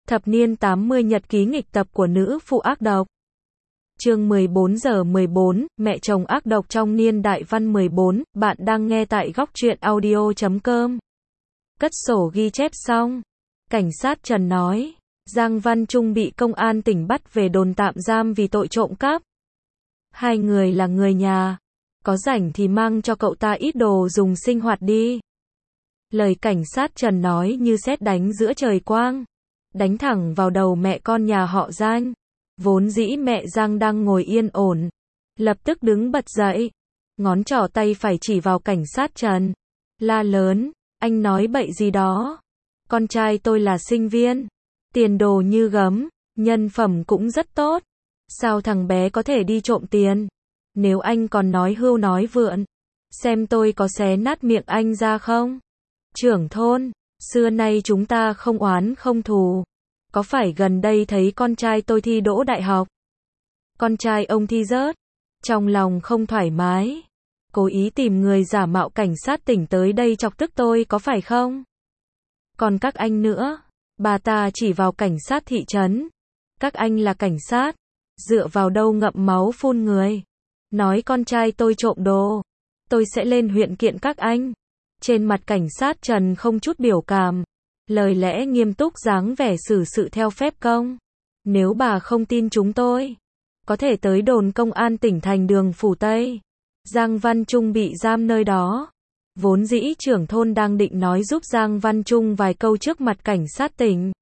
Thập niên 80 nhật ký nghịch tập của nữ phụ ác độc. Chương 14 giờ 14, mẹ chồng ác độc trong niên đại văn 14, bạn đang nghe tại góc truyện audio.com. Cất sổ ghi chép xong. Cảnh sát Trần nói, Giang Văn Trung bị công an tỉnh bắt về đồn tạm giam vì tội trộm cắp. Hai người là người nhà. Có rảnh thì mang cho cậu ta ít đồ dùng sinh hoạt đi. Lời cảnh sát Trần nói như sét đánh giữa trời quang. Đánh thẳng vào đầu mẹ con nhà họ Giang. Vốn dĩ mẹ Giang đang ngồi yên ổn. Lập tức đứng bật dậy. Ngón trỏ tay phải chỉ vào cảnh sát Trần. La lớn, anh nói bậy gì đó. Con trai tôi là sinh viên. Tiền đồ như gấm, nhân phẩm cũng rất tốt. Sao thằng bé có thể đi trộm tiền? Nếu anh còn nói hưu nói vượn, xem tôi có xé nát miệng anh ra không? Trưởng thôn, xưa nay chúng ta không oán không thù. Có phải gần đây thấy con trai tôi thi đỗ đại học? Con trai ông thi rớt. Trong lòng không thoải mái. Cố ý tìm người giả mạo cảnh sát tỉnh tới đây chọc tức tôi có phải không? Còn các anh nữa. Bà ta chỉ vào cảnh sát thị trấn. Các anh là cảnh sát. Dựa vào đâu ngậm máu phun người? Nói con trai tôi trộm đồ. Tôi sẽ lên huyện kiện các anh. Trên mặt cảnh sát Trần không chút biểu cảm. Lời lẽ nghiêm túc dáng vẻ xử sự theo phép công. Nếu bà không tin chúng tôi, có thể tới đồn công an tỉnh thành đường Phủ Tây. Giang Văn Trung bị giam nơi đó. Vốn dĩ trưởng thôn đang định nói giúp Giang Văn Trung vài câu trước mặt cảnh sát tỉnh.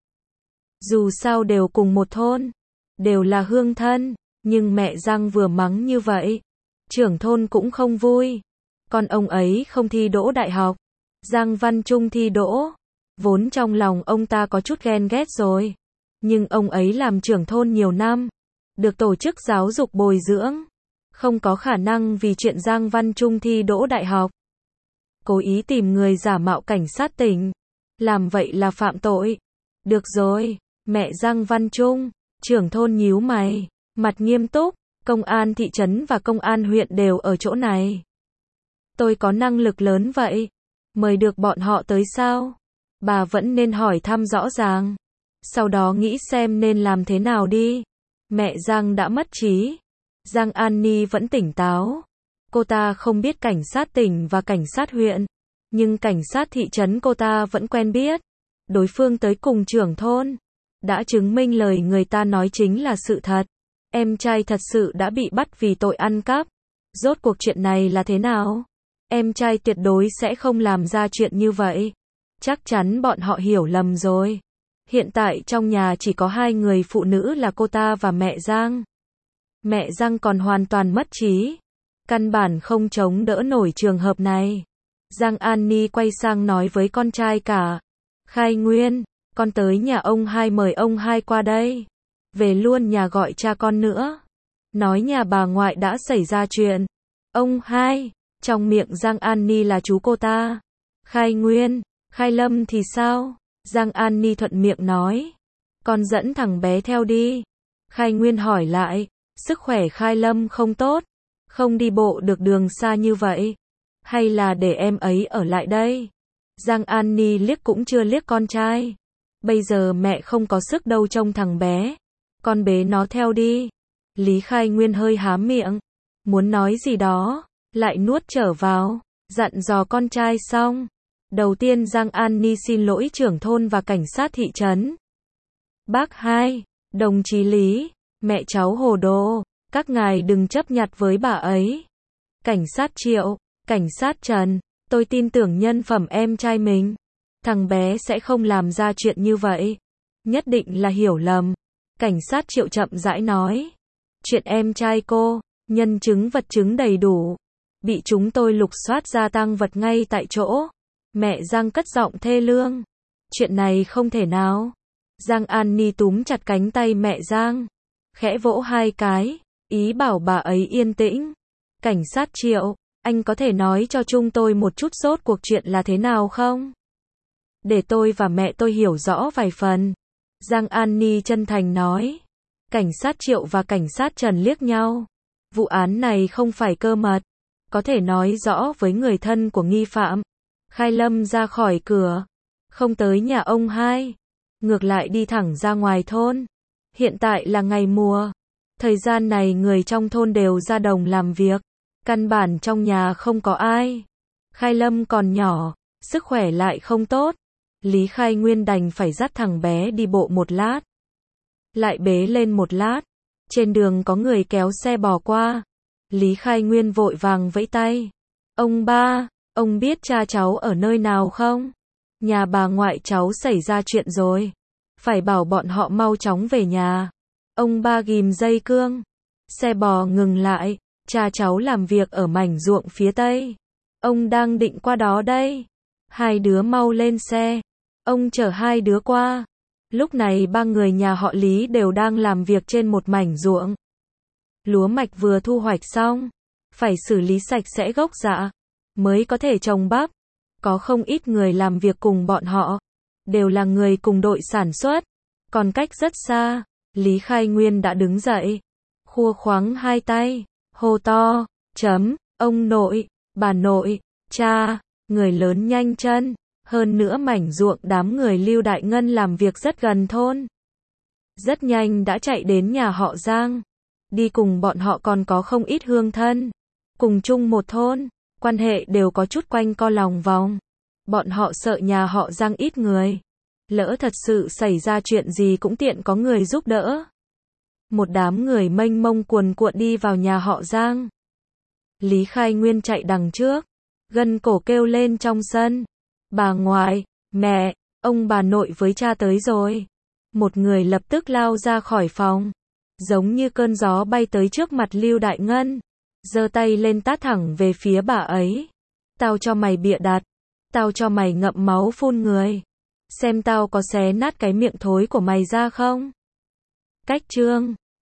Dù sao đều cùng một thôn, đều là hương thân, nhưng mẹ Giang vừa mắng như vậy, trưởng thôn cũng không vui. Con ông ấy không thi đỗ đại học, Giang Văn Trung thi đỗ. Vốn trong lòng ông ta có chút ghen ghét rồi. Nhưng ông ấy làm trưởng thôn nhiều năm, được tổ chức giáo dục bồi dưỡng, không có khả năng vì chuyện Giang Văn Trung thi đỗ đại học. Cố ý tìm người giả mạo cảnh sát tỉnh. Làm vậy là phạm tội. Được rồi, mẹ Giang Văn Trung, trưởng thôn nhíu mày, mặt nghiêm túc, công an thị trấn và công an huyện đều ở chỗ này. Tôi có năng lực lớn vậy, mời được bọn họ tới sao? Bà vẫn nên hỏi thăm rõ ràng. Sau đó nghĩ xem nên làm thế nào đi. Mẹ Giang đã mất trí. Giang An Ni vẫn tỉnh táo. Cô ta không biết cảnh sát tỉnh và cảnh sát huyện. Nhưng cảnh sát thị trấn cô ta vẫn quen biết. Đối phương tới cùng trưởng thôn. Đã chứng minh lời người ta nói chính là sự thật. Em trai thật sự đã bị bắt vì tội ăn cắp. Rốt cuộc chuyện này là thế nào? Em trai tuyệt đối sẽ không làm ra chuyện như vậy. Chắc chắn bọn họ hiểu lầm rồi. Hiện tại trong nhà chỉ có hai người phụ nữ là cô ta và mẹ Giang. Mẹ Giang còn hoàn toàn mất trí. Căn bản không chống đỡ nổi trường hợp này. Giang An Ni quay sang nói với con trai cả. Khai Nguyên, con tới nhà ông hai mời ông hai qua đây. Về luôn nhà gọi cha con nữa. Nói nhà bà ngoại đã xảy ra chuyện. Ông hai, trong miệng Giang An Ni là chú cô ta. Khai Nguyên, Khai Lâm thì sao? Giang An Ni thuận miệng nói. Con dẫn thằng bé theo đi. Khai Nguyên hỏi lại. Sức khỏe Khai Lâm không tốt. Không đi bộ được đường xa như vậy. Hay là để em ấy ở lại đây? Giang An Ni liếc cũng chưa liếc con trai. Bây giờ mẹ không có sức đâu trông thằng bé. Con bế nó theo đi. Lý Khai Nguyên hơi há miệng. Muốn nói gì đó. Lại nuốt trở vào. Dặn dò con trai xong. Đầu tiên Giang An Ni xin lỗi trưởng thôn và cảnh sát thị trấn. Bác hai, đồng chí Lý, mẹ cháu hồ đồ, các ngài đừng chấp nhặt với bà ấy. Cảnh sát Triệu, cảnh sát Trần, tôi tin tưởng nhân phẩm em trai mình. Thằng bé sẽ không làm ra chuyện như vậy. Nhất định là hiểu lầm. Cảnh sát Triệu chậm rãi nói. Chuyện em trai cô, nhân chứng vật chứng đầy đủ. Bị chúng tôi lục soát ra tang vật ngay tại chỗ. Mẹ Giang cất giọng thê lương. Chuyện này không thể nào. Giang An Ni túm chặt cánh tay mẹ Giang. Khẽ vỗ hai cái. Ý bảo bà ấy yên tĩnh. Cảnh sát Triệu, anh có thể nói cho chúng tôi một chút rốt cuộc chuyện là thế nào không? Để tôi và mẹ tôi hiểu rõ vài phần. Giang An Ni chân thành nói. Cảnh sát Triệu và cảnh sát Trần liếc nhau. Vụ án này không phải cơ mật. Có thể nói rõ với người thân của nghi phạm. Khai Lâm ra khỏi cửa. Không tới nhà ông hai. ngược lại đi thẳng ra ngoài thôn. Hiện tại là ngày mùa. Thời gian này người trong thôn đều ra đồng làm việc. Căn bản trong nhà không có ai. Khai Lâm còn nhỏ, sức khỏe lại không tốt. Lý Khai Nguyên đành phải dắt thằng bé đi bộ một lát. Lại bế lên một lát. Trên đường có người kéo xe bò qua. Lý Khai Nguyên vội vàng vẫy tay. Ông ba, ông biết cha cháu ở nơi nào không? Nhà bà ngoại cháu xảy ra chuyện rồi. Phải bảo bọn họ mau chóng về nhà. Ông ba ghim dây cương. Xe bò ngừng lại. Cha cháu làm việc ở mảnh ruộng phía tây. Ông đang định qua đó đây. Hai đứa mau lên xe. Ông chở hai đứa qua. Lúc này ba người nhà họ Lý đều đang làm việc trên một mảnh ruộng. Lúa mạch vừa thu hoạch xong. Phải xử lý sạch sẽ gốc rạ. Mới có thể trồng bắp. Có không ít người làm việc cùng bọn họ. Đều là người cùng đội sản xuất. Còn cách rất xa. Lý Khai Nguyên đã đứng dậy. Khua khoáng hai tay. Hô to. Ông nội, bà nội, cha. Người lớn nhanh chân. Hơn nữa mảnh ruộng đám người Lưu Đại Ngân làm việc rất gần thôn. Rất nhanh đã chạy đến nhà họ Giang. Đi cùng bọn họ còn có không ít hương thân. Cùng chung một thôn. Quan hệ đều có chút quanh co lòng vòng. Bọn họ sợ nhà họ Giang ít người. Lỡ thật sự xảy ra chuyện gì cũng tiện có người giúp đỡ. Một đám người mênh mông cuồn cuộn đi vào nhà họ Giang. Lý Khai Nguyên chạy đằng trước. Gân cổ kêu lên trong sân. Bà ngoại, mẹ, ông bà nội với cha tới rồi. Một người lập tức lao ra khỏi phòng. Giống như cơn gió bay tới trước mặt Lưu Đại Ngân. Giơ tay lên tát thẳng về phía bà ấy. Tao cho mày bịa đặt. Tao cho mày ngậm máu phun người. Xem tao có xé nát cái miệng thối của mày ra không? Cách chương